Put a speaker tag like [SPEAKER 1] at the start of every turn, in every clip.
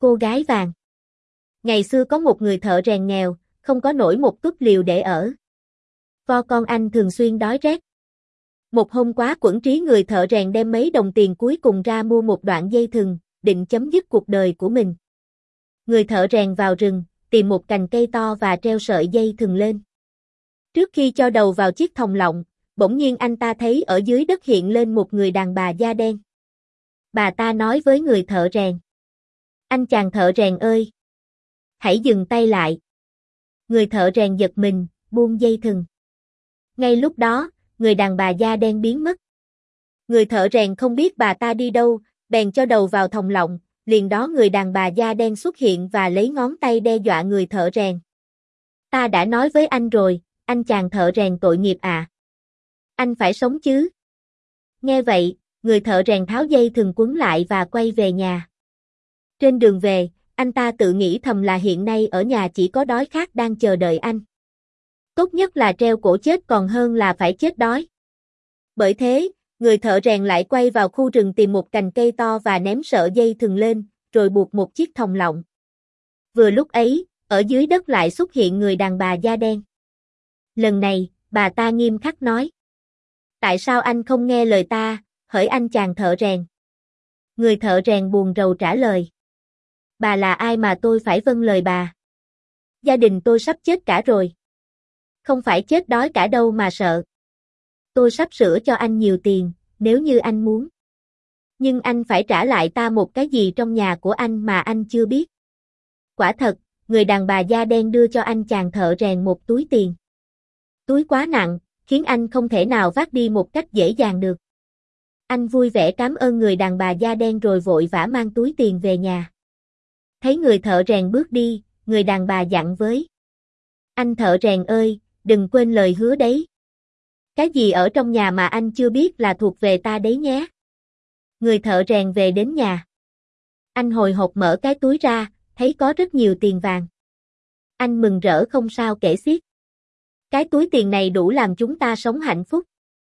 [SPEAKER 1] Cô gái vàng. Ngày xưa có một người thợ rèn nghèo, không có nổi một túp liều để ở. Vo con anh thường xuyên đói rét. Một hôm quá quẫn trí, người thợ rèn đem mấy đồng tiền cuối cùng ra mua một đoạn dây thừng, định chấm dứt cuộc đời của mình. Người thợ rèn vào rừng, tìm một cành cây to và treo sợi dây thừng lên. Trước khi cho đầu vào chiếc thòng lọng, bỗng nhiên anh ta thấy ở dưới đất hiện lên một người đàn bà da đen. Bà ta nói với người thợ rèn: "Anh chàng thợ rèn ơi! Hãy dừng tay lại." Người thợ rèn giật mình, buông dây thừng. Ngay lúc đó, người đàn bà da đen biến mất. Người thợ rèn không biết bà ta đi đâu, bèn cho đầu vào thòng lọng, liền đó người đàn bà da đen xuất hiện và lấy ngón tay đe dọa người thợ rèn. "Ta đã nói với anh rồi, anh chàng thợ rèn tội nghiệp à. Anh phải sống chứ." Nghe vậy, người thợ rèn tháo dây thừng quấn lại và quay về nhà. Trên đường về, anh ta tự nghĩ thầm là hiện nay ở nhà chỉ có đói khát đang chờ đợi anh. Tốt nhất là treo cổ chết còn hơn là phải chết đói. Bởi thế, người thợ rèn lại quay vào khu rừng tìm một cành cây to và ném sợi dây thừng lên, rồi buộc một chiếc thòng lọng. Vừa lúc ấy, ở dưới đất lại xuất hiện người đàn bà da đen. Lần này, bà ta nghiêm khắc nói: "Tại sao anh không nghe lời ta, hỡi anh chàng thợ rèn?" Người thợ rèn buồn rầu trả lời: "Bà là ai mà tôi phải vâng lời bà? Gia đình tôi sắp chết cả rồi. Không phải chết đói cả đâu mà sợ. Tôi sắp sửa cho anh nhiều tiền, nếu như anh muốn. Nhưng anh phải trả lại ta một cái gì trong nhà của anh mà anh chưa biết." Quả thật, người đàn bà da đen đưa cho anh chàng thợ rèn một túi tiền. Túi quá nặng, khiến anh không thể nào vác đi một cách dễ dàng được. Anh vui vẻ cảm ơn người đàn bà da đen rồi vội vã mang túi tiền về nhà. Thấy người thợ rèn bước đi, người đàn bà dặn với: "Anh thợ rèn ơi, đừng quên lời hứa đấy. Cái gì ở trong nhà mà anh chưa biết là thuộc về ta đấy nhé." Người thợ rèn về đến nhà. Anh hồi hộp mở cái túi ra, thấy có rất nhiều tiền vàng. Anh mừng rỡ không sao kể xiết. Cái túi tiền này đủ làm chúng ta sống hạnh phúc.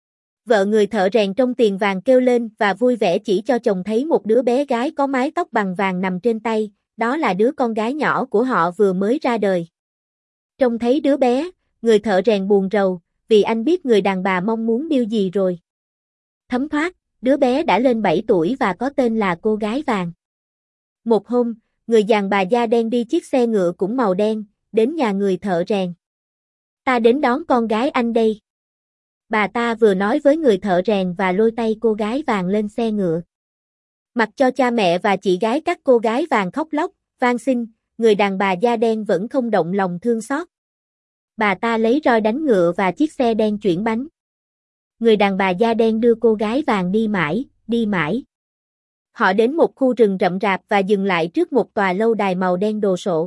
[SPEAKER 1] Vợ người thợ rèn trong tiền vàng kêu lên và vui vẻ chỉ cho chồng thấy một đứa bé gái có mái tóc bằng vàng nằm trên tay, đó là đứa con gái nhỏ của họ vừa mới ra đời. Trông thấy đứa bé, người thợ rèn buồn rầu, vì anh biết người đàn bà mong muốn điều gì rồi. Thấm thoát, đứa bé đã lên 7 tuổi và có tên là cô gái vàng. Một hôm, người đàn bà da đen đi chiếc xe ngựa cũng màu đen, đến nhà người thợ rèn. "Ta đến đón con gái anh đây." Bà ta vừa nói với người thợ rèn và lôi tay cô gái vàng lên xe ngựa. Mặc cho cha mẹ và chị gái các cô gái vàng khóc lóc, van xin, người đàn bà da đen vẫn không động lòng thương xót. Bà ta lấy roi đánh ngựa và chiếc xe đen chuyển bánh. Người đàn bà da đen đưa cô gái vàng đi mãi, đi mãi. Họ đến một khu rừng rậm rạp và dừng lại trước một tòa lâu đài màu đen đồ sộ.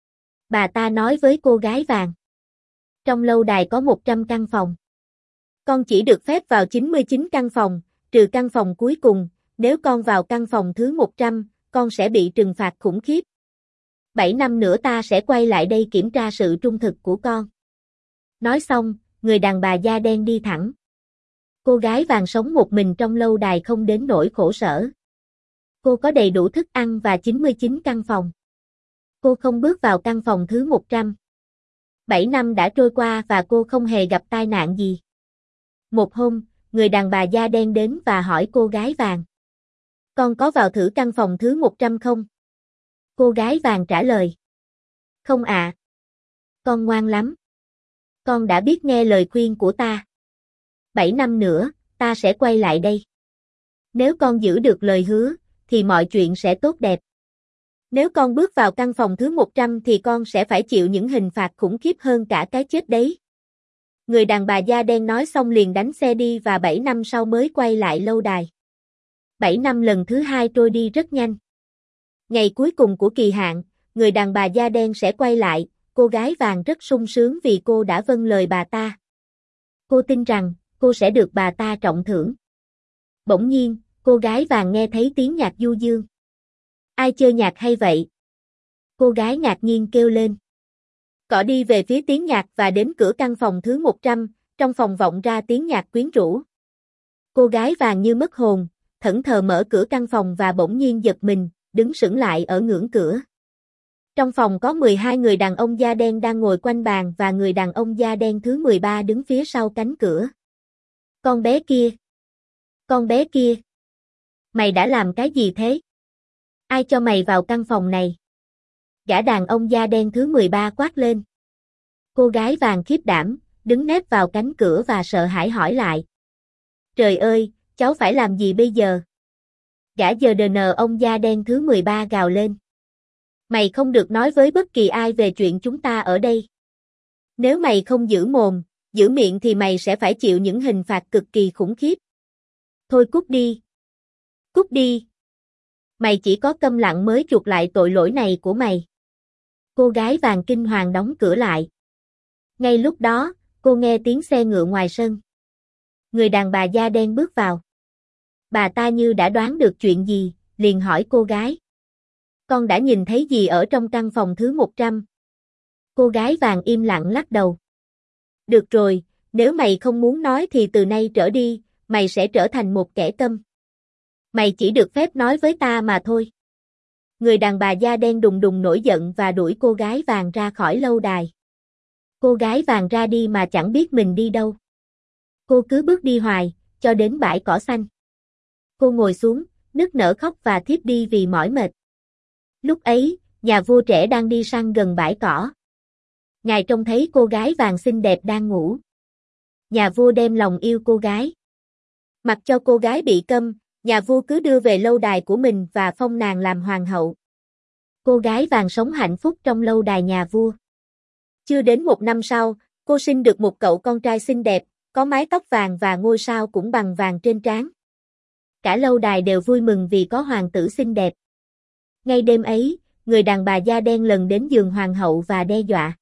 [SPEAKER 1] Bà ta nói với cô gái vàng: "Trong lâu đài có 100 căn phòng. Con chỉ được phép vào 99 căn phòng, trừ căn phòng cuối cùng, nếu con vào căn phòng thứ 100, con sẽ bị trừng phạt khủng khiếp. 7 năm nữa ta sẽ quay lại đây kiểm tra sự trung thực của con." Nói xong, người đàn bà da đen đi thẳng. Cô gái vàng sống một mình trong lâu đài không đến nỗi khổ sở. Cô có đầy đủ thức ăn và 99 căn phòng. Cô không bước vào căn phòng thứ 100. 7 năm đã trôi qua và cô không hề gặp tai nạn gì. Một hôm, người đàn bà da đen đến và hỏi cô gái vàng: "Con có vào thử căn phòng thứ 100 không?" Cô gái vàng trả lời: "Không ạ. Con ngoan lắm. Con đã biết nghe lời khuyên của ta. 7 năm nữa, ta sẽ quay lại đây. Nếu con giữ được lời hứa, thì mọi chuyện sẽ tốt đẹp. Nếu con bước vào căn phòng thứ 100 thì con sẽ phải chịu những hình phạt khủng khiếp hơn cả cái chết đấy." Người đàn bà da đen nói xong liền đánh xe đi và 7 năm sau mới quay lại lâu đài. 7 năm lần thứ hai trôi đi rất nhanh. Ngày cuối cùng của kỳ hạn, người đàn bà da đen sẽ quay lại, cô gái vàng rất sung sướng vì cô đã vâng lời bà ta. Cô tin rằng, cô sẽ được bà ta trọng thưởng. Bỗng nhiên, cô gái vàng nghe thấy tiếng nhạc du dương. "Ai chơi nhạc hay vậy?" Cô gái ngạc nhiên kêu lên. Cọ đi về phía tiếng nhạc và đến cửa căn phòng thứ 100, trong phòng vọng ra tiếng nhạc quyến rũ. Cô gái vàng như mất hồn, thẫn thờ mở cửa căn phòng và bỗng nhiên giật mình, đứng sững lại ở ngưỡng cửa. Trong phòng có 12 người đàn ông da đen đang ngồi quanh bàn và người đàn ông da đen thứ 13 đứng phía sau cánh cửa. Con bé kia! Con bé kia! Mày đã làm cái gì thế? Ai cho mày vào căn phòng này? Gã đàn ông da đen thứ 13 quát lên. Cô gái vàng khiếp đảm, đứng nép vào cánh cửa và sợ hãi hỏi lại. Trời ơi, cháu phải làm gì bây giờ? Gã giờ đờ nờ ông da đen thứ 13 gào lên. Mày không được nói với bất kỳ ai về chuyện chúng ta ở đây. Nếu mày không giữ mồm, giữ miệng thì mày sẽ phải chịu những hình phạt cực kỳ khủng khiếp. Thôi cút đi. Cút đi. Mày chỉ có câm lặng mới chuộc lại tội lỗi này của mày. Cô gái vàng kinh hoàng đóng cửa lại. Ngay lúc đó, cô nghe tiếng xe ngựa ngoài sân. Người đàn bà da đen bước vào. Bà ta như đã đoán được chuyện gì, liền hỏi cô gái. Con đã nhìn thấy gì ở trong căn phòng thứ 100? Cô gái vàng im lặng lắc đầu. Được rồi, nếu mày không muốn nói thì từ nay trở đi, mày sẽ trở thành một kẻ câm. Mày chỉ được phép nói với ta mà thôi. Người đàn bà da đen đùng đùng nổi giận và đuổi cô gái vàng ra khỏi lâu đài. Cô gái vàng ra đi mà chẳng biết mình đi đâu. Cô cứ bước đi hoài, cho đến bãi cỏ xanh. Cô ngồi xuống, nức nở khóc và thiếp đi vì mỏi mệt. Lúc ấy, nhà vua trẻ đang đi săn gần bãi cỏ. Ngài trông thấy cô gái vàng xinh đẹp đang ngủ. Nhà vua đem lòng yêu cô gái. Mặc cho cô gái bị câm, nhà vua cứ đưa về lâu đài của mình và phong nàng làm hoàng hậu. Cô gái vàng sống hạnh phúc trong lâu đài nhà vua. Chưa đến 1 năm sau, cô sinh được một cậu con trai xinh đẹp, có mái tóc vàng và ngôi sao cũng bằng vàng trên trán. Cả lâu đài đều vui mừng vì có hoàng tử xinh đẹp. Ngay đêm ấy, người đàn bà da đen lần đến giường hoàng hậu và đe dọa.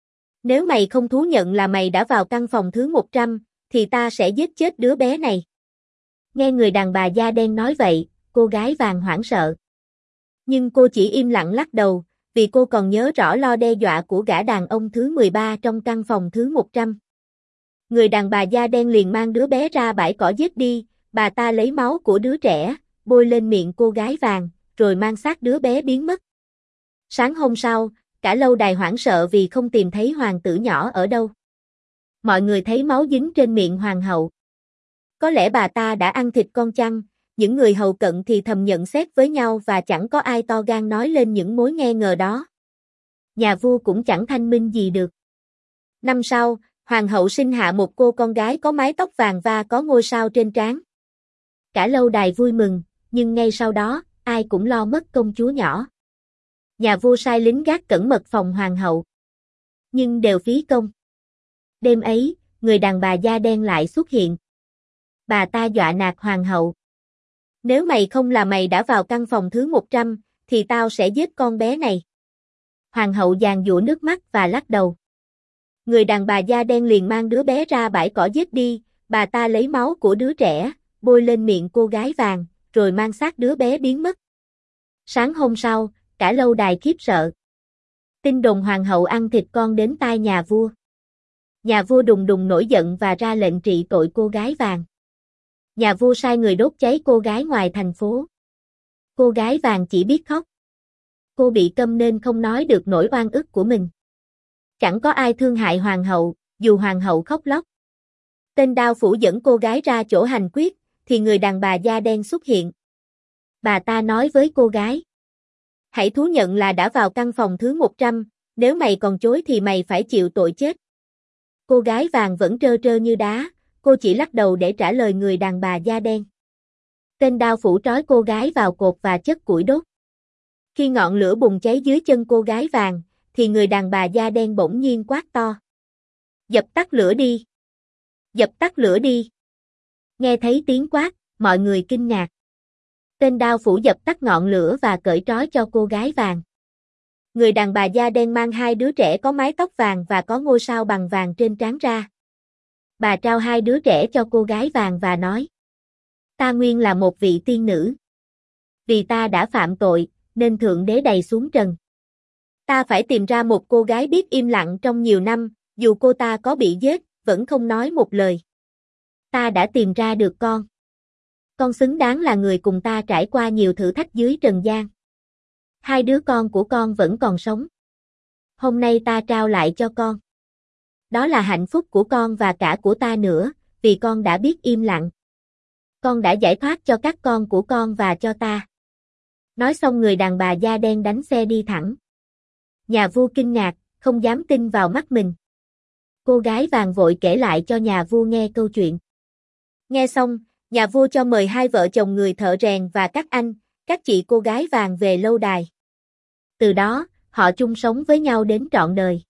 [SPEAKER 1] Nếu mày không thú nhận là mày đã vào căn phòng thứ 100, thì ta sẽ giết chết đứa bé này. Nghe người đàn bà da đen nói vậy, cô gái vàng hoảng sợ. Nhưng cô chỉ im lặng lắc đầu, vì cô còn nhớ rõ lo đe dọa của gã đàn ông thứ 13 trong căn phòng thứ 100. Người đàn bà da đen liền mang đứa bé ra bãi cỏ giết đi, bà ta lấy máu của đứa trẻ, bôi lên miệng cô gái vàng, rồi mang xác đứa bé biến mất. Sáng hôm sau, cả lâu đài hoảng sợ vì không tìm thấy hoàng tử nhỏ ở đâu. Mọi người thấy máu dính trên miệng hoàng hậu. Có lẽ bà ta đã ăn thịt con chăng, những người hầu cận thì thầm nhận xét với nhau và chẳng có ai to gan nói lên những mối nghi ngờ đó. Nhà vua cũng chẳng thanh minh gì được. Năm sau, hoàng hậu sinh hạ một cô con gái có mái tóc vàng và có ngôi sao trên trán. Cả lâu đài vui mừng, nhưng ngay sau đó, ai cũng lo mất công chúa nhỏ. Nhà vua sai lính gác cẩn mật phòng hoàng hậu. Nhưng đều phí công. Đêm ấy, người đàn bà da đen lại xuất hiện. Bà ta dọa nạt hoàng hậu. Nếu mày không là mày đã vào căn phòng thứ 100, thì tao sẽ giết con bé này. Hoàng hậu giàn giụa nước mắt và lắc đầu. Người đàn bà da đen liền mang đứa bé ra bãi cỏ giết đi, bà ta lấy máu của đứa trẻ, bôi lên miệng cô gái vàng, rồi mang xác đứa bé biến mất. Sáng hôm sau, cả lâu đài khiếp sợ. Tin đồn hoàng hậu ăn thịt con đến tai nhà vua. Nhà vua đùng đùng nổi giận và ra lệnh trị tội cô gái vàng. Nhà vua sai người đốt cháy cô gái ngoài thành phố. Cô gái vàng chỉ biết khóc. Cô bị câm nên không nói được nỗi oan ức của mình. Chẳng có ai thương hại hoàng hậu, dù hoàng hậu khóc lóc. Tên đao phủ dẫn cô gái ra chỗ hành quyết, thì người đàn bà da đen xuất hiện. Bà ta nói với cô gái. Hãy thú nhận là đã vào căn phòng thứ 100, nếu mày còn chối thì mày phải chịu tội chết. Cô gái vàng vẫn trơ trơ như đá, cô chỉ lắc đầu để trả lời người đàn bà da đen. Tên đao phủ trói cô gái vào cột và chất củi đốt. Khi ngọn lửa bùng cháy dưới chân cô gái vàng, thì người đàn bà da đen bỗng nhiên quát to. Dập tắt lửa đi! Dập tắt lửa đi! Nghe thấy tiếng quát, mọi người kinh ngạc. Tên đao phủ dập tắt ngọn lửa và cởi trói cho cô gái vàng. Người đàn bà da đen mang 2 đứa trẻ có mái tóc vàng và có ngôi sao bằng vàng trên trán ra. Bà trao 2 đứa trẻ cho cô gái vàng và nói. Ta nguyên là một vị tiên nữ. Vì ta đã phạm tội, nên Thượng Đế đày xuống trần. Ta phải tìm ra một cô gái biết im lặng trong nhiều năm, dù cô ta có bị giết, vẫn không nói một lời. Ta đã tìm ra được con. Con xứng đáng là người cùng ta trải qua nhiều thử thách dưới trần gian. Hai đứa con của con vẫn còn sống. Hôm nay ta trao lại cho con. Đó là hạnh phúc của con và cả của ta nữa, vì con đã biết im lặng. Con đã giải thoát cho các con của con và cho ta. Nói xong người đàn bà da đen đánh xe đi thẳng. Nhà vua kinh ngạc, không dám tin vào mắt mình. Cô gái vàng vội kể lại cho nhà vua nghe câu chuyện. Nghe xong, nhà vua cho mời hai vợ chồng người thợ rèn và các anh, các chị cô gái vàng về lâu đài. Từ đó, họ chung sống với nhau đến trọn đời.